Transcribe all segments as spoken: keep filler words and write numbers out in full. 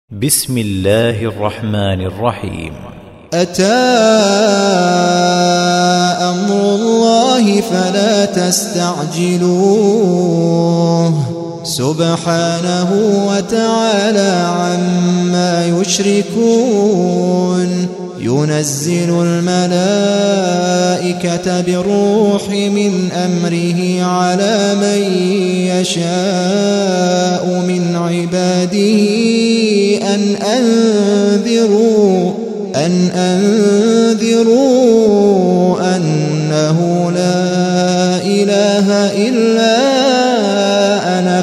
بسم الله الرحمن الرحيم. أتى أمر الله فلا تستعجلوه سبحانه وتعالى عما يشركون. ينزل الملائكة بالروح من أمره على من يشاء من عباده أن أنذروا أن أنذروا أنه لا إله إلا أنا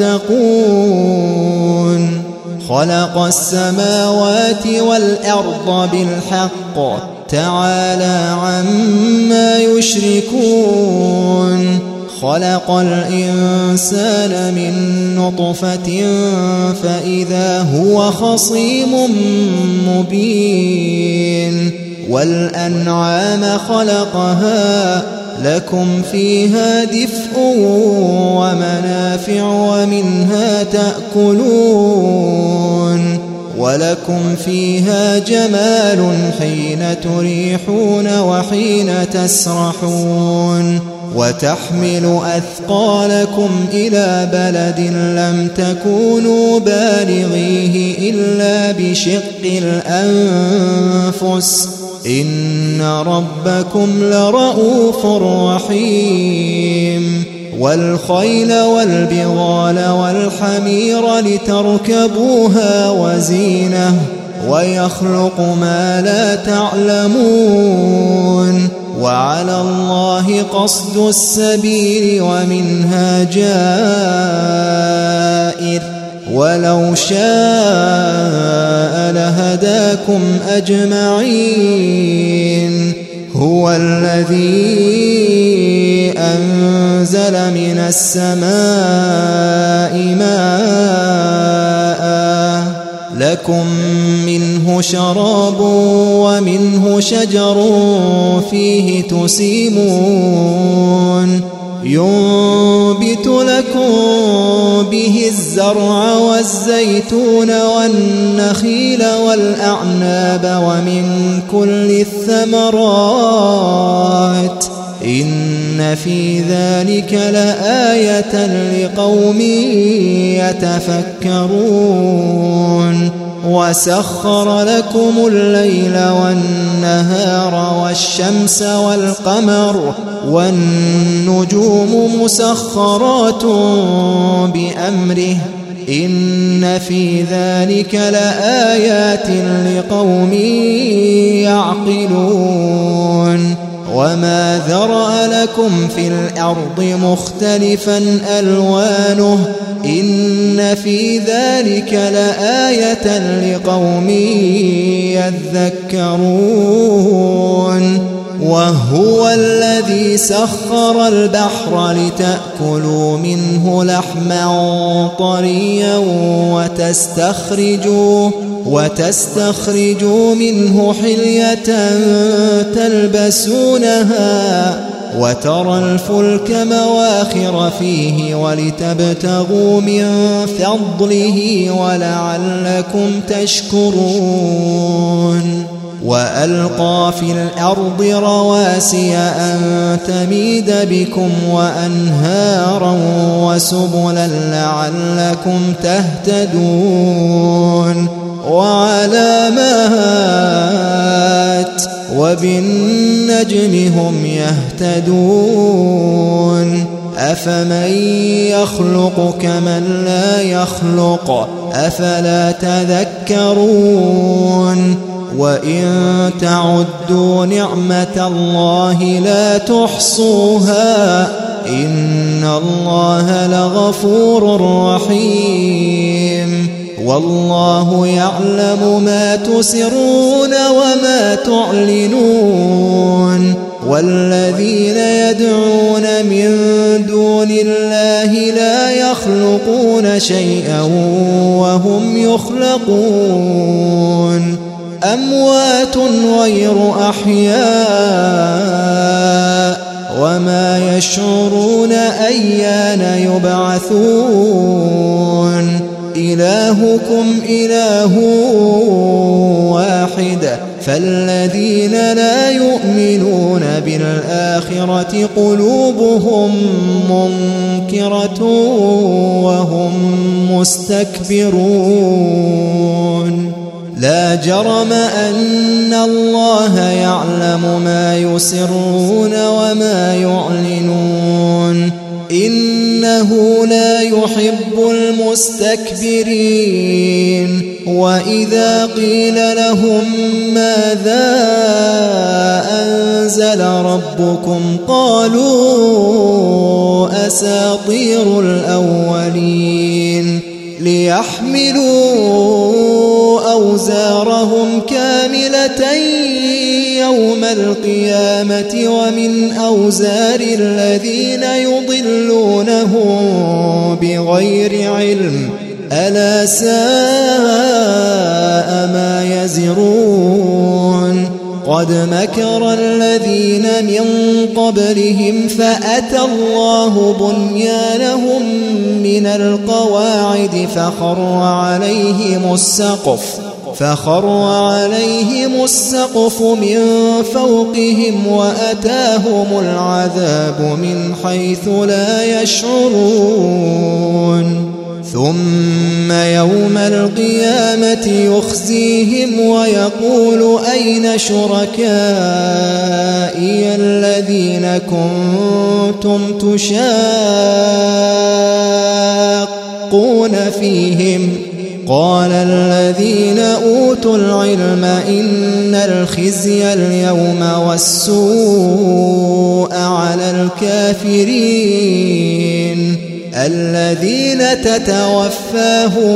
فاتقون. خلق السماوات والأرض بالحق تعالى عما يشركون. خلق الإنسان من نطفة فإذا هو خصيم مبين. والأنعام خلقها لكم فيها دفء ومنافع ومنها تأكلون. ولكم فيها جمال حين تريحون وحين تسرحون. وتحمل أثقالكم إلى بلد لم تكونوا بالغيه إلا بشق الأنفس إن ربكم لرؤوف رحيم. والخيل والبغال والحمير لتركبوها وزينة ويخلق ما لا تعلمون. وعلى الله قصد السبيل ومنها جائر ولو شاء لهداكم أجمعين. هو الذي أنزل من السماء ماء لكم منه شراب ومنه شجر فيه تسيمون. ينبت لكم به الزرع والزيتون والنخيل والأعناب ومن كل الثمرات إن في ذلك لآية لقوم يتفكرون. وسخر لكم الليل والنهار والشمس والقمر والنجوم مسخرات بأمره إن في ذلك لآيات لقوم يعقلون. وما ذرأ لكم في الأرض مختلفا ألوانه إن في ذلك لآية لقوم يذكرون. وهو الذي سخر البحر لتأكلوا منه لحما طريا وتستخرجوا وتستخرجوا منه حلية تلبسونها وترى الفلك مواخر فيه ولتبتغوا من فضله ولعلكم تشكرون. وألقى في الأرض رواسي أن تميد بكم وأنهارا وسبلا لعلكم تهتدون. وعلامات وبالنجم هم يهتدون. أفمن يخلق كمن لا يخلق أفلا تذكرون. وإن تعدوا نعمة الله لا تحصوها إن الله لغفور رحيم. والله يعلم ما تسرون وما تعلنون. والذين يدعون من دون الله لا يخلقون شيئا وهم يخلقون. أموات غير أحياء وما يشعرون أيان يبعثون. إلهكم إله واحد فالذين لا يؤمنون بالآخرة قلوبهم منكرة وهم مستكبرون لا جرم أن الله يعلم ما يسرون وما يعلنون إنه لا يحب المستكبرين وإذا قيل لهم ماذا أنزل ربكم قالوا أساطير الأولين ليحملوا أوزارهم كاملة يوم القيامة ومن أوزار الذين يضلونهم بغير علم ألا ساء ما يزرون قد مكر الذين من قبلهم فأتى الله بنيانهم من القواعد فخر عليهم السقف فخر عليهم السقف من فوقهم وأتاهم العذاب من حيث لا يشعرون ثم يوم القيامة يخزيهم ويقول أين شركائي الذين كنتم تشاقون فيهم قال الذين أوتوا العلم إن الخزي اليوم والسوء على الكافرين الذين تتوفاهم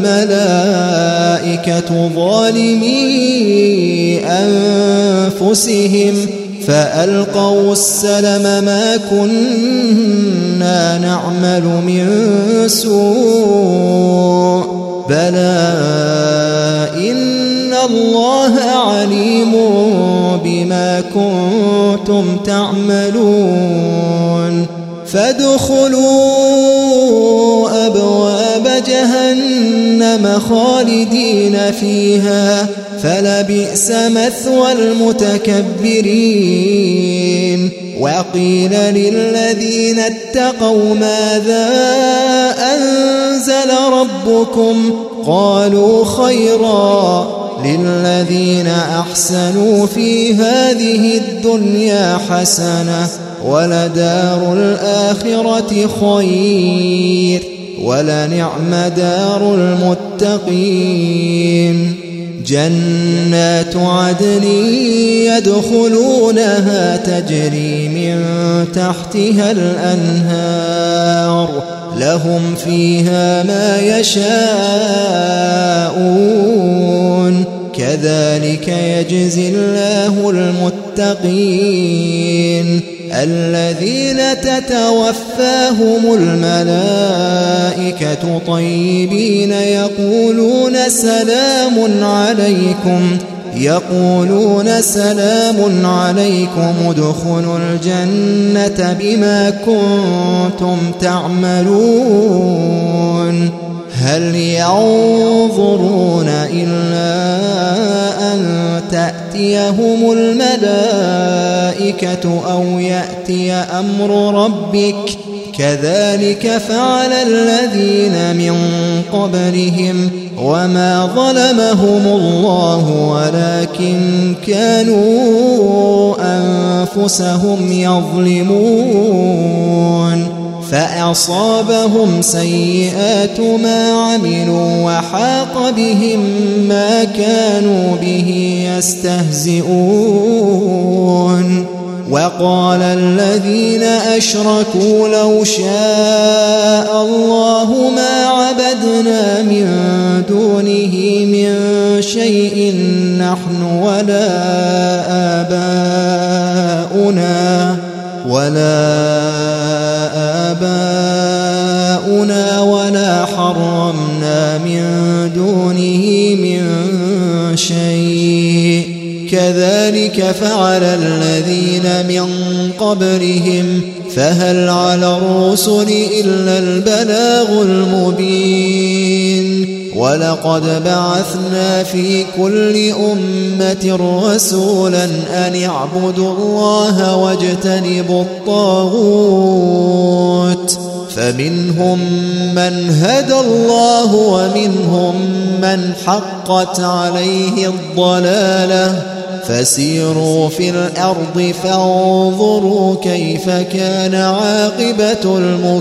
الملائكة ظالمي أنفسهم فألقوا السلم ما كنا نعمل من سوء بلى إن الله عليم بما كنتم تعملون فادخلوا أبواب جهنم خالدين فيها فلبئس مثوى المتكبرين وقيل للذين اتقوا ماذا أنزل ربكم قالوا خيرا للذين أحسنوا في هذه الدنيا حسنة ولدار الآخرة خير ولنعم دار المتقين جنات عدن يدخلونها تجري من تحتها الأنهار لهم فيها ما يشاءون كذلك يجزي الله المتقين الذين تتوفاهم الملائكة طيبين يقولون سلام عليكم يقولون سلام عليكم ادخلوا الجنة بما كنتم تعملون هل ينظرون إلا أن تأتيهم الملائكة أو يأتي أمر ربك كذلك فعل الذين من قبلهم وما ظلمهم الله ولكن كانوا أنفسهم يظلمون فأصابهم سيئات ما عملوا وحاق بهم ما كانوا به يستهزئون وقال الذين أشركوا لو شاء الله ما عبدنا من دونه من شيء نحن ولا آباؤنا ولا آباؤنا ولا حرمنا من دونه من شيء كذلك فعل الذين من قبلهم فهل على الرسل إلا البلاغ المبين ولقد بعثنا في كل أمة رسولا أن اعبدوا الله واجتنبوا الطاغوت فمنهم من هدى الله ومنهم من حقت عليه الضلالة فسيروا في الأرض فانظروا كيف كان عاقبة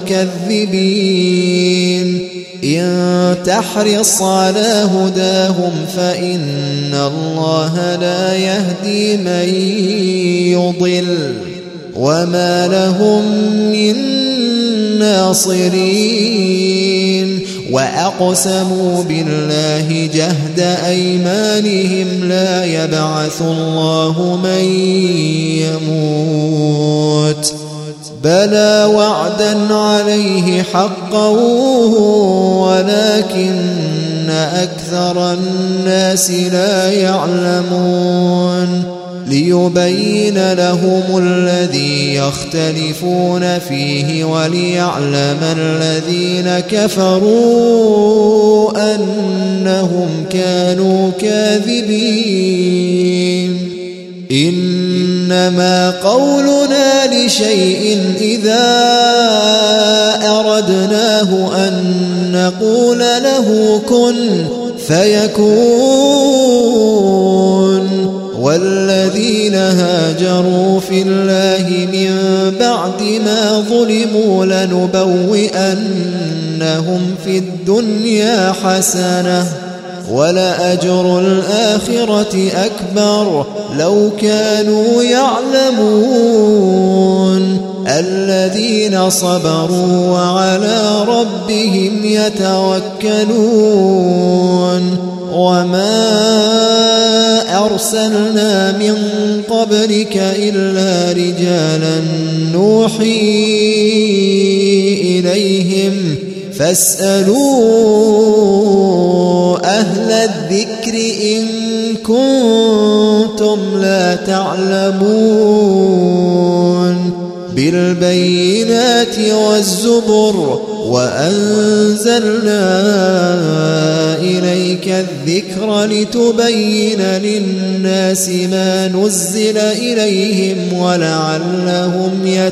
المكذبين إن تحرص على هداهم فإن الله لا يهدي من يضل وما لهم من ناصرين وأقسموا بالله جهد أيمانهم لا يبعث الله من يموت بلى وعدا عليه حقا ولكن أكثر الناس لا يعلمون ليبين لهم الذي يختلفون فيه وليعلم الذين كفروا أنهم كانوا كاذبين إنما قولنا لشيء إذا أردناه أن نقول له كن فيكون والذين هاجروا في الله من بعد ما ظلموا لنبوئنهم في الدنيا حسنة ولأجر الآخرة أكبر لو كانوا يعلمون الذين صبروا وعلى ربهم يتوكلون وما أرسلنا من قبلك إلا رجالا نوحي إليهم فاسألوا أهل الذكر إن كنتم لا تعلمون بالبينات والزبر وأنزلنا إليك الذكر لتبين للناس ما نزل إليهم ولعلهم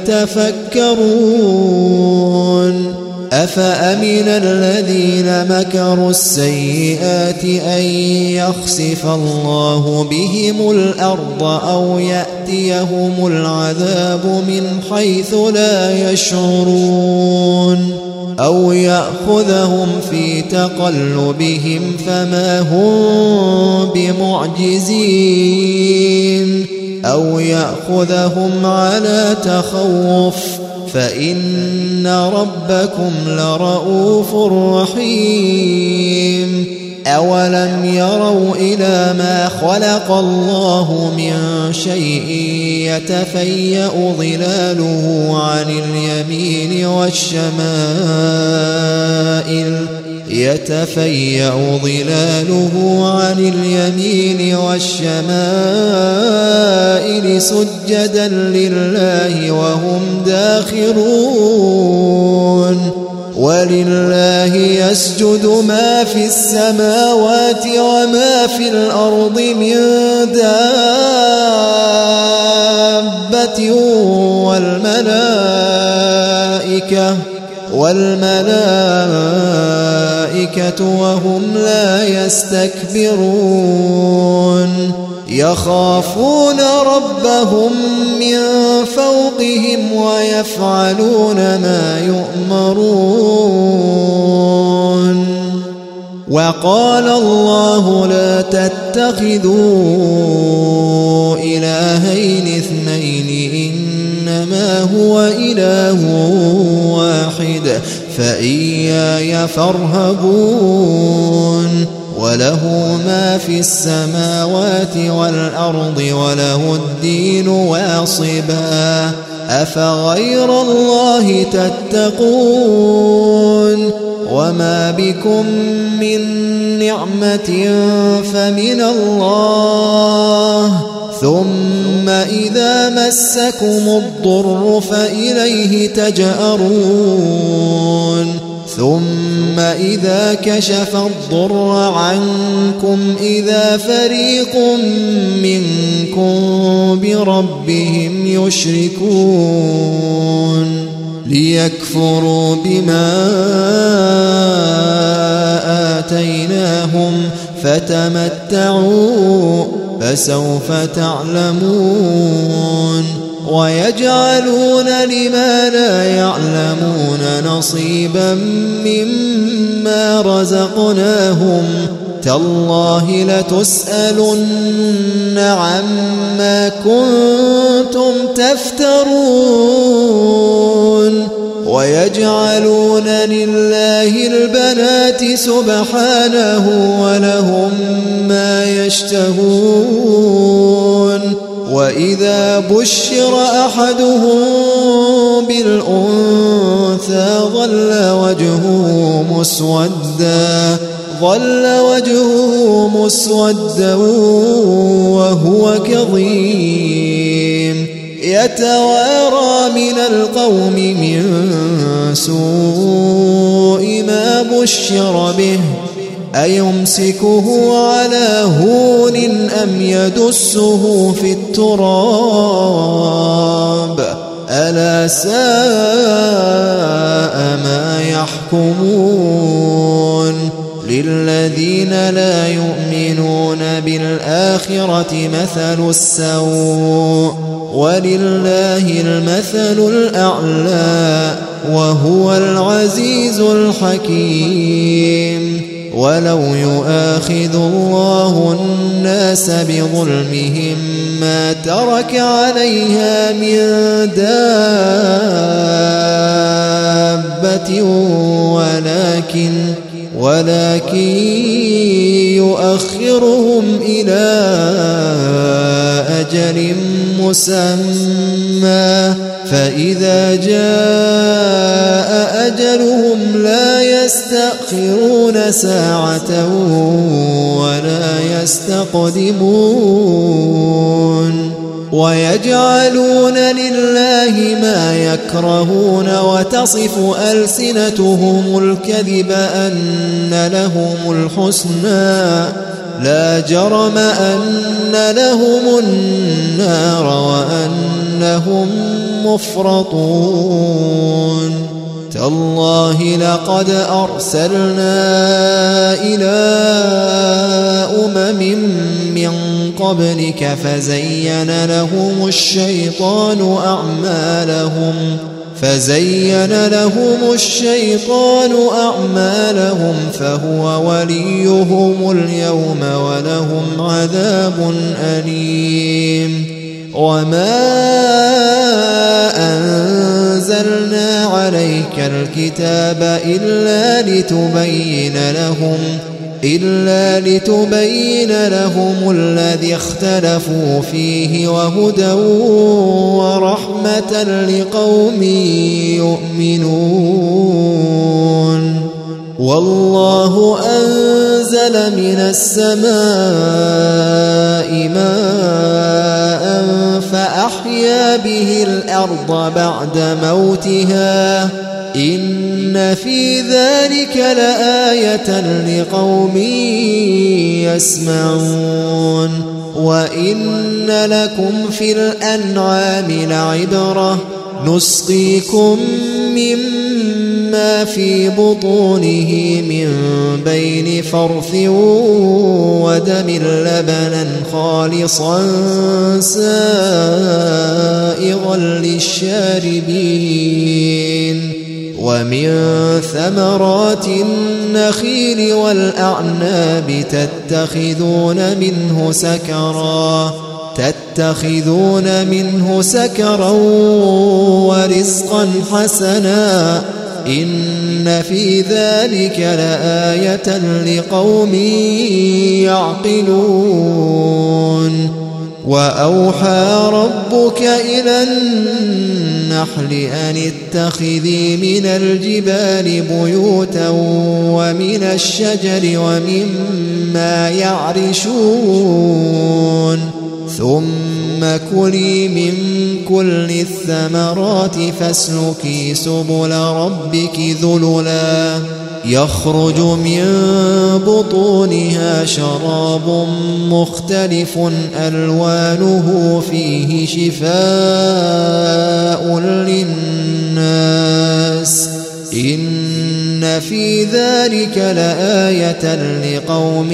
يتفكرون أفأمن الذين مكروا السيئات أن يخسف الله بهم الأرض أو يأتيهم العذاب من حيث لا يشعرون أو يأخذهم في تقلبهم فما هم بمعجزين أو يأخذهم على تخوف فإن ربكم لرؤوف رحيم أولم يروا إلى ما خلق الله من شيء يتفيأ ظلاله عن اليمين والشمائل يتفيأ ظلاله عن اليمين والشمائل سجدا لله وهم داخرون ولله يسجد ما في السماوات وما في الأرض من دابة والملائكة والملائكة وهم لا يستكبرون يخافون ربهم من فوقهم ويفعلون ما يؤمرون وقال الله لا تتخذوا إلهين اثنين إنما هو إله واحد فإياي فارهبون وله ما في السماوات والأرض وله الدين واصبا أفغير الله تتقون وما بكم من نعمة فمن الله ثم إذا مسكم الضر فإليه تجأرون ثم إذا كشف الضر عنكم إذا فريق منكم بربهم يشركون ليكفروا بما آتيناهم فتمتعوا فسوف تعلمون ويجعلون لما لا يعلمون نصيبا مما رزقناهم تالله لتسألن عما كنتم تفترون ويجعلون لله البنات سبحانه ولهم ما يشتهون وإذا بشر أحدهم بالأنثى ظل وجهه مسودا ظل وجهه مسودا وهو كظيم يتوارى من القوم من سوء ما بشر به أيمسكه على هون أم يدسه في التراب ألا ساء ما يحكمون للذين لا يؤمنون بالآخرة مثل السوء ولله المثل الأعلى وهو العزيز الحكيم ولو يؤاخذ الله الناس بظلمهم ما ترك عليها من دابة ولكن ولكن يؤخرهم إلى أجل مسمى فإذا جاء أجلهم لا يستأخرون ساعة ولا يستقدمون ويجعلون لله ما يكرهون وتصف ألسنتهم الكذب أن لهم الحسنى لا جرم أن لهم النار وأنهم مفرطون تالله لقد أرسلنا إلى أمم من قبلك فزين لهم الشيطان أعمالهم فزين لهم الشيطان أعمالهم فهو وليهم اليوم ولهم عذاب أليم وما أنزلنا عليك الكتاب إلا لتبين لهم إلا لتبين لهم الذي اختلفوا فيه وهدى ورحمة لقوم يؤمنون والله أنزل من السماء ماء فأحيا به الأرض بعد موتها إن في ذلك لآية لقوم يسمعون وإن لكم في الأنعام لعبرة نسقيكم مما في بطونه من بين فرث ودم لبنا خالصا سائغا للشاربين ومن ثمرات النخيل والأعناب تتخذون منه سكرا تتخذون منه سكرا ورزقا حسنا إن في ذلك لآية لقوم يعقلون وأوحى ربك إلى النحل أن اتخذي من الجبال بيوتا ومن الشجر ومما يعرشون ثم ثم كلي من كل الثمرات فاسلكي سبل ربك ذللا يخرج من بطونها شراب مختلف ألوانه فيه شفاء للناس إن في ذلك لآية لقوم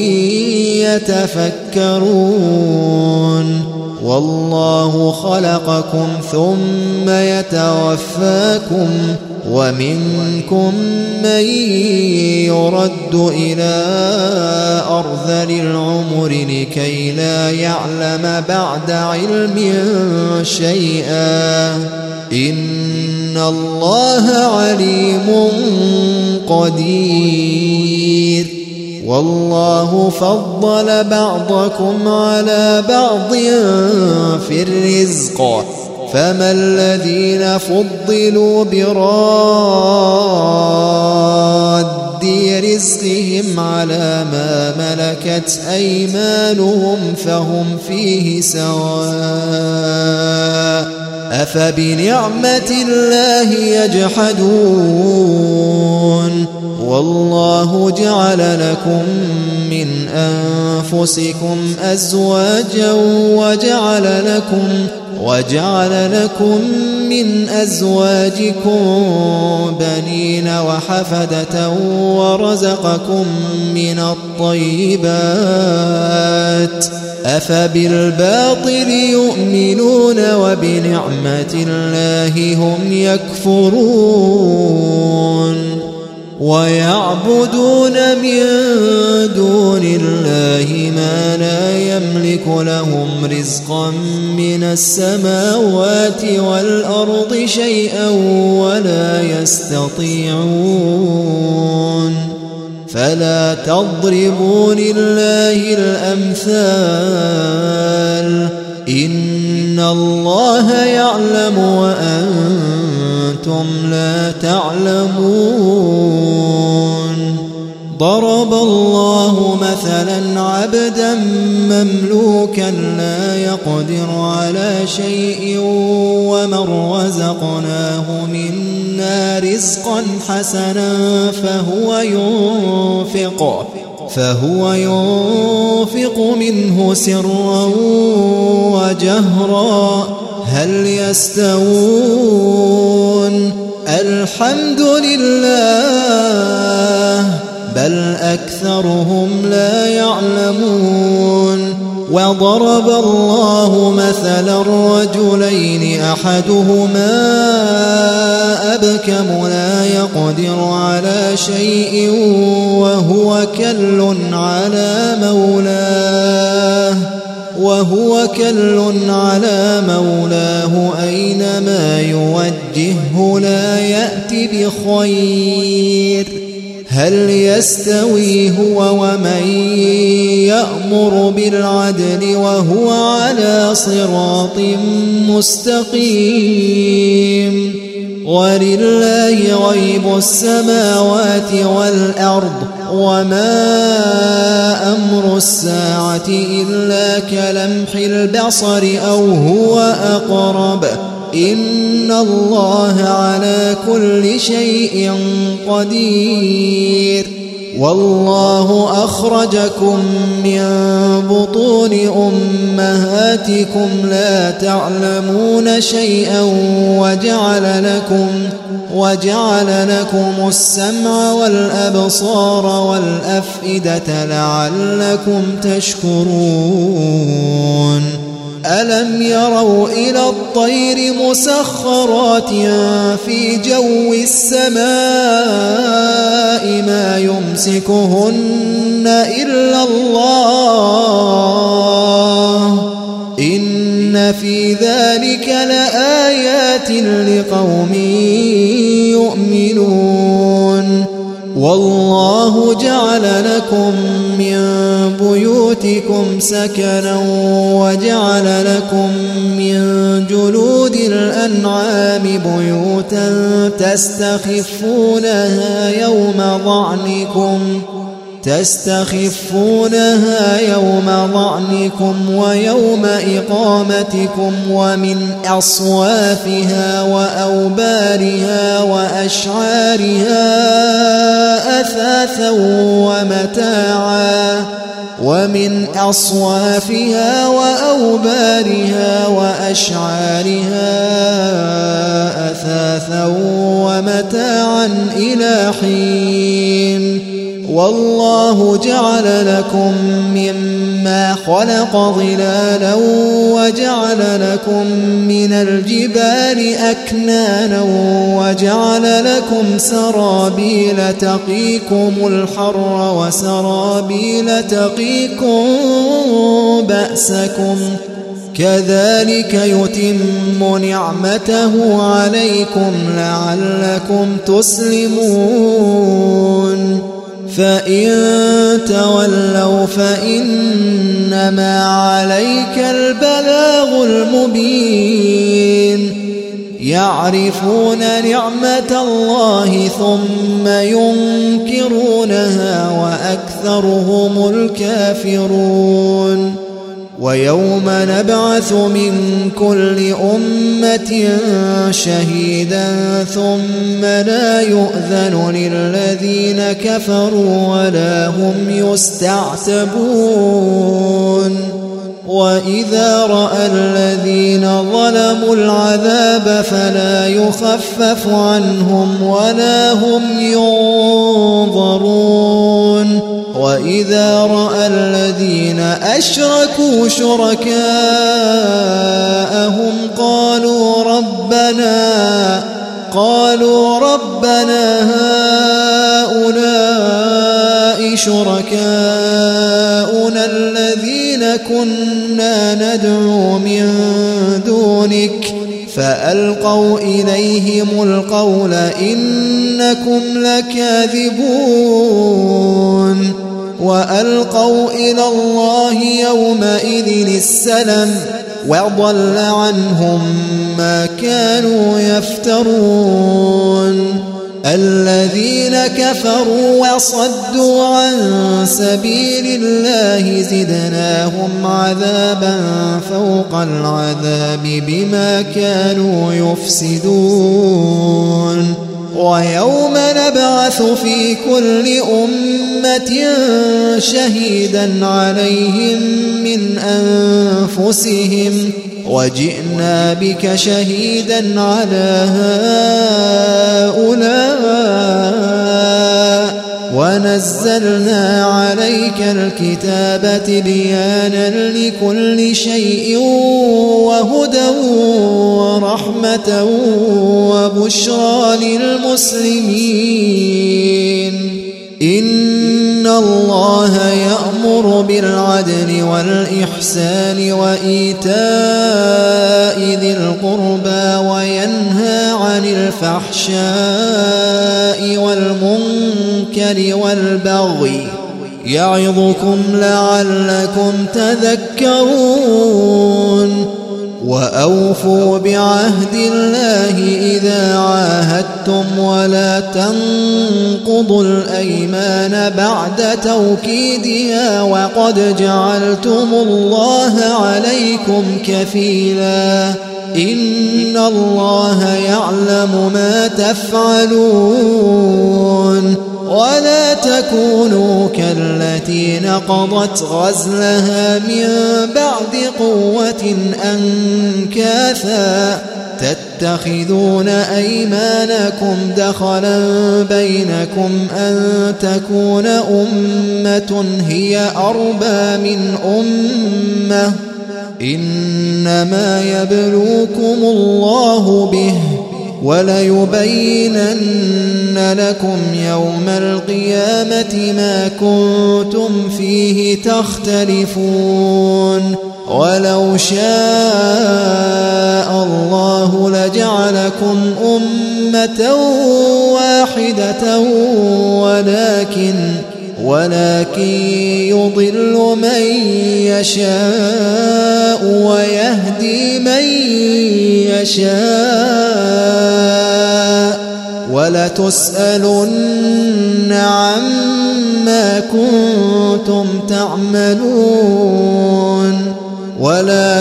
يتفكرون والله خلقكم ثم يتوفاكم ومنكم من يرد إلى أرذل العمر لكي لا يعلم بعد علم شيئا إن الله عليم قدير والله فضل بعضكم على بعض في الرزق فما الذين فضلوا براد رزقهم على ما ملكت أيمانهم فهم فيه سواء أفبنعمة الله يجحدون والله جعل لكم من أنفسكم أزواجا وجعل لكم وجعل لكم من أزواجكم بنين وحفدة ورزقكم من الطيبات أفبالباطل يؤمنون وبنعمة الله هم يكفرون ويعبدون من دون الله ما لا يملك لهم رزقا من السماوات والأرض شيئا ولا يستطيعون فلا تضربوا لله الأمثال إن الله يعلم وأنتم لا تعلمون ضرب الله مثلا عبدا مملوكا لا يقدر على شيء ومن رزقناه منا رزقا حسنا فهو ينفق فهو ينفق منه سرا وجهرا هل يستوون الحمد لله بل أكثرهم لا يعلمون وضرب الله مثلا رجلين أحدهما أبكم لا يقدر على شيء وهو كل على مولاه وهو كل على مولاه أينما يوجهه لا يأتي بخير هل يستوي هو ومن يأمر بالعدل وهو على صراط مستقيم ولله غيب السماوات والأرض وما أمر الساعة إلا كلمح البصر أو هو أقرب إن الله على كل شيء قدير والله أخرجكم من بطون أمهاتكم لا تعلمون شيئا وجعل لكم وجعل لكم السمع والأبصار والأفئدة لعلكم تشكرون ألم يروا إلى الطير مسخرات في جو السماء ما يمسكهن إلا الله إن في ذلك لآيات لقوم يؤمنون والله جعل لكم من بيوتكم سكنا وجعل لكم من جلود الأنعام بيوتا تستخفونها يوم ظعنكم تستخفونها يوم ظعنكم ويوم إقامتكم ومن أصوافها وأوبارها وأشعارها أثاثا ومتاعا ومن أصوافها وأوبارها وأشعارها أثاثا ومتاعا إلى حين والله جعل لكم مما خلق ظلالا وجعل لكم من الجبال أكنانا وجعل لكم سرابيل تقيكم الحر وسرابيل تقيكم بأسكم كذلك يتم نعمته عليكم لعلكم تسلمون فإن تولوا فإنما عليك البلاغ المبين يعرفون نعمة الله ثم ينكرونها وأكثرهم الكافرون ويوم نبعث من كل أمة شهيدا ثم لا يؤذن للذين كفروا ولا هم يستعتبون وإذا رأى الذين ظلموا العذاب فلا يخفف عنهم ولا هم ينظرون وإذا رأى الذين أشركوا شركاءهم قالوا ربنا قالوا ربنا هؤلاء شركاؤنا الذين كنا ندعو من دونك فألقوا إليهم القول إنكم لكاذبون وألقوا إلى الله يومئذ السلم وضل عنهم ما كانوا يفترون الذين كفروا وصدوا عن سبيل الله زدناهم عذابا فوق العذاب بما كانوا يفسدون ويوم نبعث في كل أمة شهيدا عليهم من أنفسهم وجئنا بك شهيدا على هؤلاء ونزلنا عليك الكتاب تبيانا لكل شيء وهدى ورحمة وبشرى للمسلمين إن الله يأمر بالعدل والإحسان وإيتاء ذي القربى وينهى عن الفحشاء والمنكر والبغي يعظكم لعلكم تذكرون وأوفوا بعهد الله إذا عاهدتم ولا تنقضوا الأيمان بعد توكيدها وقد جعلتم الله عليكم كفيلا إن الله يعلم ما تفعلون ولا تكونوا كالتي نقضت غزلها من بعد قوة أنكاثا تتخذون أيمانكم دخلا بينكم أن تكون أمة هي أربى من أمة إنما يبلوكم الله به وليبينن لكم يوم القيامة ما كنتم فيه تختلفون ولو شاء الله لجعلكم أمة واحدة ولكن ولكن يضل من يشاء ويهدي من يشاء وَلَتُسْأَلُنَّ عَمَّا كُنتُمْ تَعْمَلُونَ وَلَا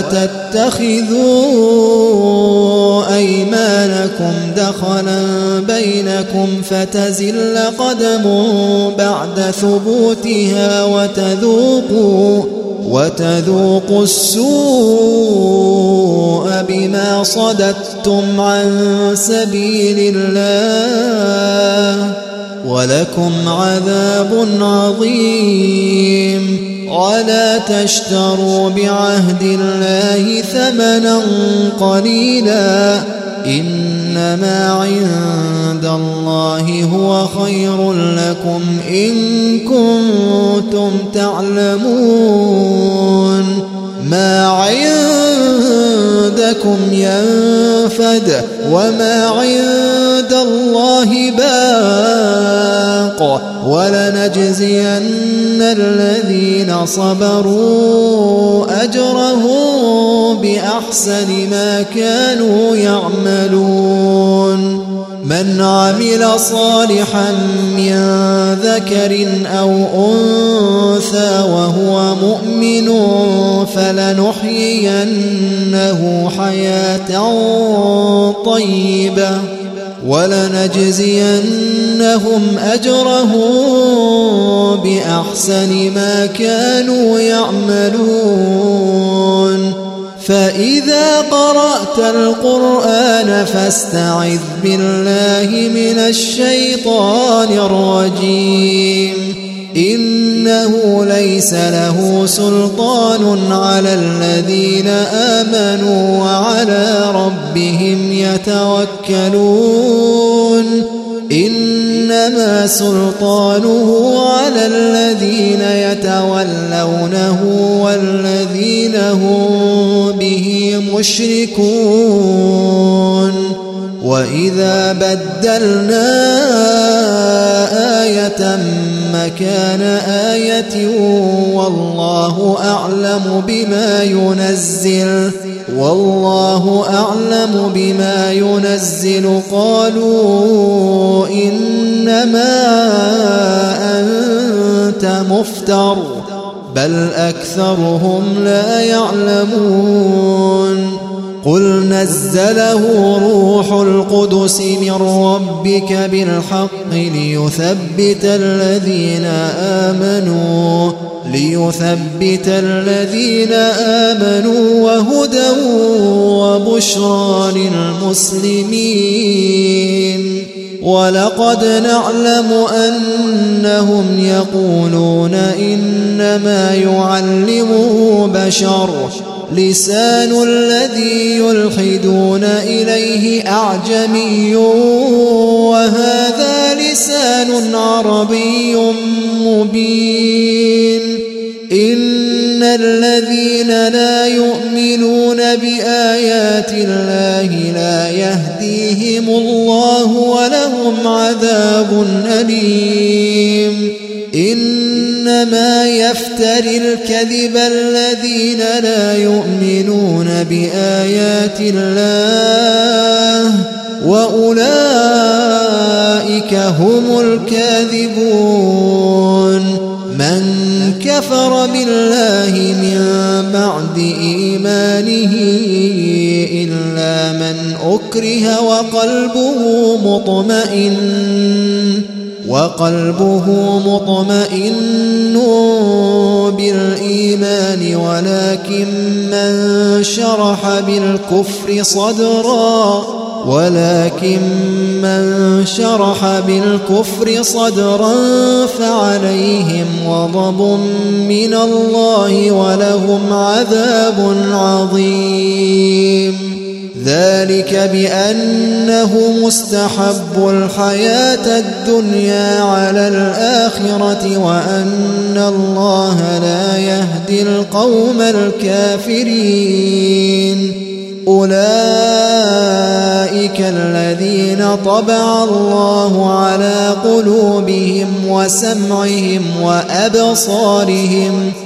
تَتَّخِذُوا أَيْمَانَكُمْ دَخَلًا بَيْنَكُمْ فَتَزِلَّ قَدَمٌ بَعْدَ ثُبُوتِهَا وَتَذُوقُوا وَتَذُوقُوا السُّوءَ بِمَا صَدَدتُّمْ عَن سَبِيلِ اللَّهِ وَلَكُمْ عَذَابٌ عَظِيمٌ وَلَا تَشْتَرُوا بِعَهْدِ اللَّهِ ثَمَنًا قَلِيلًا إِنَّمَا عِندَ اللَّهِ هُوَ خَيْرٌ لَكُمْ إِن كُنتُمْ تعلمون مَا عِندَكُمْ يَنفَدُ وَمَا عِندَ اللَّهِ بَاقٍ وَلَنَجْزِيَنَّ الَّذِينَ صَبَرُوا أَجْرَهُم بِأَحْسَنِ مَا كَانُوا يَعْمَلُونَ مَنْ عَمِلَ صَالِحًا مِّن ذَكَرٍ أَوْ أُنثَىٰ وَهُوَ مُؤْمِنٌ فَلَنُحْيِيَنَّهُ حَيَاةً طَيِّبَةً وَلَنَجْزِيَنَّهُمْ أَجْرَهُم بِأَحْسَنِ مَا كَانُوا يَعْمَلُونَ فَإِذَا قَرَأْتَ الْقُرْآنَ فَاسْتَعِذْ بِاللَّهِ مِنَ الشَّيْطَانِ الرَّجِيمِ إِنَّهُ لَيْسَ لَهُ سُلْطَانٌ عَلَى الَّذِينَ آمَنُوا وَعَلَى رَبِّهِمْ يَتَوَكَّلُونَ إِنَّمَا سُلْطَانُهُ عَلَى الَّذِينَ يَتَوَلَّوْنَهُ وَالَّذِينَ هُم بِهِ مُشْرِكُونَ وَإِذَا بَدَّلْنَا آيَةً مَكَانَ آيَةٍ وَاللَّهُ أَعْلَمُ بِمَا يُنَزِّلُ وَاللَّهُ أَعْلَمُ بِمَا يُنَزِّلُ قَالُوا إِنَّمَا أَنتَ مُفْتَرٍ بَلْ أَكْثَرُهُمْ لَا يَعْلَمُونَ قُلْ نَزَّلَهُ رُوحُ الْقُدُسِ مِنْ رَبِّكَ بِالْحَقِّ لِيُثَبِّتَ الَّذِينَ آمَنُوا لِيُثَبِّتَ الَّذِينَ آمَنُوا وَهُدًى وَبُشْرَى لِلْمُسْلِمِينَ وَلَقَدْ نَعْلَمُ أَنَّهُمْ يَقُولُونَ إِنَّمَا يُعَلِّمُهُ بَشَرٌ لِسَانُ الَّذِي يُلْحِدُونَ إِلَيْهِ أَعْجَمِيٌّ وَهَذَا لِسَانٌ عَرَبِيٌّ مُبِينٌ إِنَّ الَّذِينَ لا يُؤْمِنُونَ بِآيَاتِ اللَّهِ لا يهديهم الله ولهم عذاب أليم إنما يفتري الكذب الذين لا يؤمنون بآيات الله وأولئك هم الكاذبون من كفر بالله من بعد إيمانه إلا من أكره وقلبه مطمئن وقلبه مطمئن بالإيمان ولكن من شرح بالكفر صدرا ولكن من شرح بالكفر صدرا فعليهم غضب من الله ولهم عذاب عظيم ذلك بأنه مستحب الحياة الدنيا على الآخرة وأن الله لا يهدي القوم الكافرين أولئك الذين طبع الله على قلوبهم وسمعهم وأبصارهم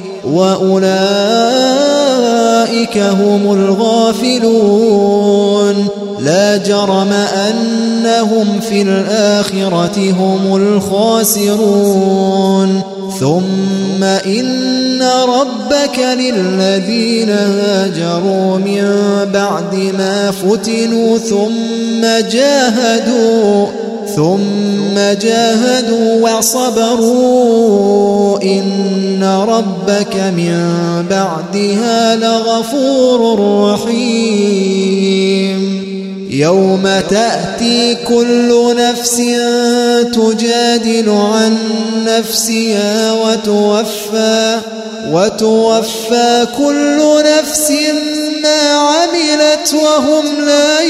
وأولئك هم الغافلون لا جرم أنهم في الآخرة هم الخاسرون ثم إن ربك للذين هاجروا من بعد ما فتنوا ثم جاهدوا ثم جاهدوا وصبروا إن ربك من بعدها لغفور رحيم يوم تأتي كل نفس تجادل عن نفسها وتوفى وتوفى كل نفس ما عملت وهم لا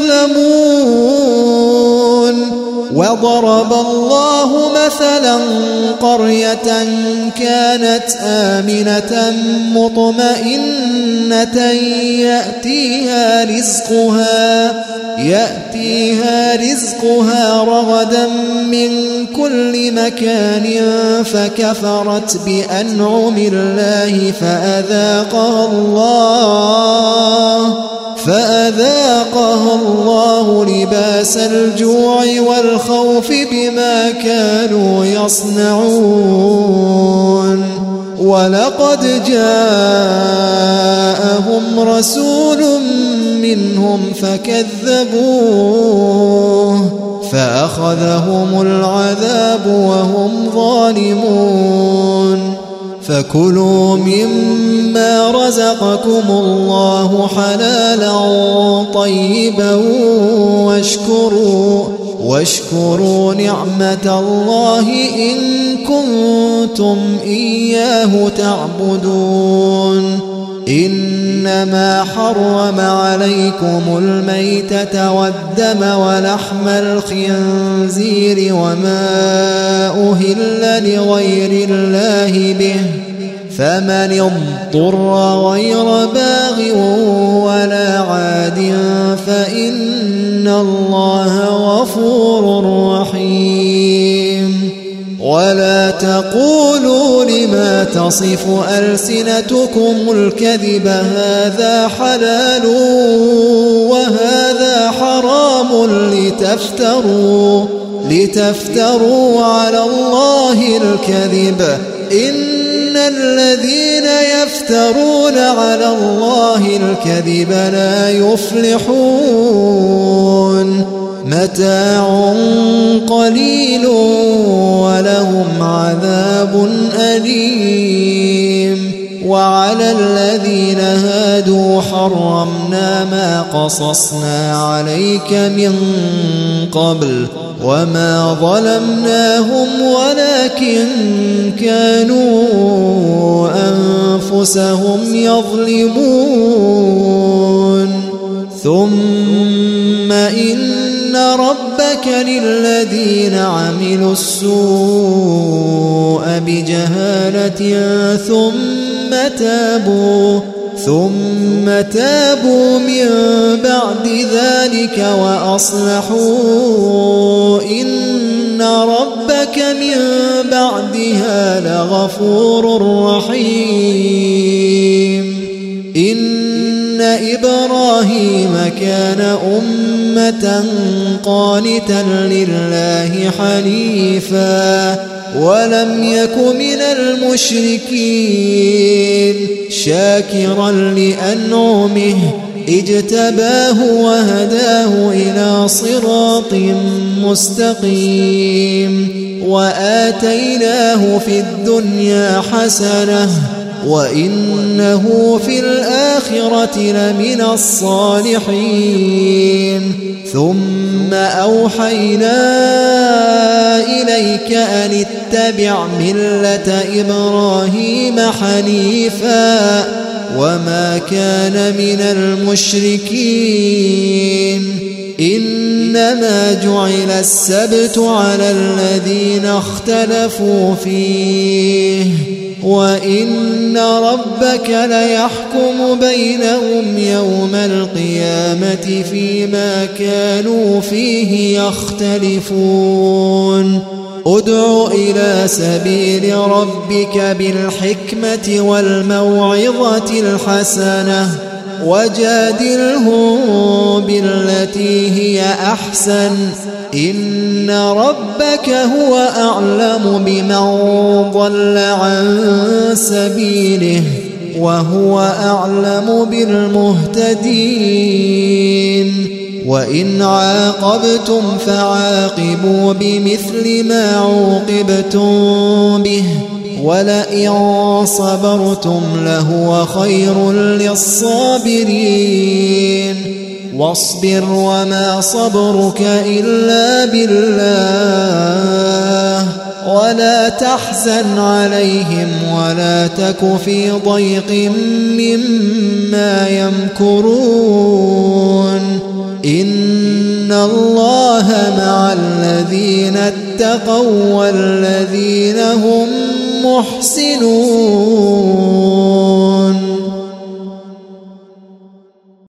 يظلمون وضرب الله مثلا قرية كانت آمنة مطمئنة يأتيها رزقها يأتيها رزقها رغدا من كل مكان فكفرت بأنعم الله فأذاقها الله فأذاقها الله لباس الجوع والخوف بما كانوا يصنعون ولقد جاءهم رسول منهم فكذبوه فأخذهم العذاب وهم ظالمون فكلوا مما رزقكم الله حلالا طيبا واشكروا واشكروا نعمة الله إن كنتم إياه تعبدون إنما حرم عليكم الميتة والدم ولحم الخنزير وما أهل لغير الله به فمن اضطر غير باغ ولا عاد فإن الله غفور رحيم ولا تقولوا لما تصف ألسنتكم الكذب هذا حلال وهذا حرام لتفتروا لتفتروا على الله الكذب إن الذين يفترون على الله الكذب لا يفلحون متاع قليل ولهم عذاب أليم وعلى الذين هادوا حرمنا ما قصصنا عليك من قبل وما ظلمناهم ولكن كانوا أنفسهم يظلمون ثم إن ربك للذين عملوا السوء بجهالة ثم تابوا ثم تابوا من بعد ذلك وأصلحوا إن ربك من بعدها لغفور رحيم إن إبراهيم كان أمة قانتا لله حنيفا ولم يك من المشركين شاكرا لأنعمه اجتباه وهداه إلى صراط مستقيم وآتيناه في الدنيا حسنة وإنه في الآخرة لمن الصالحين ثم أوحينا إليك أن اتبع ملة إبراهيم حنيفا وما كان من المشركين إنما جعل السبت على الذين اختلفوا فيه وإن ربك ليحكم بينهم يوم القيامة فيما كانوا فيه يختلفون ادع إلى سبيل ربك بالحكمة والموعظة الحسنة وجادلهم بالتي هي أحسن إن ربك هو أعلم بمن ضل عن سبيله وهو أعلم بالمهتدين وإن عاقبتم فعاقبوا بمثل ما عوقبتم به ولئن صبرتم لهو خير للصابرين واصبر وما صبرك إلا بالله ولا تحزن عليهم ولا تك في ضيق مما يمكرون إن الله مع الذين اتقوا والذين هم محسنون.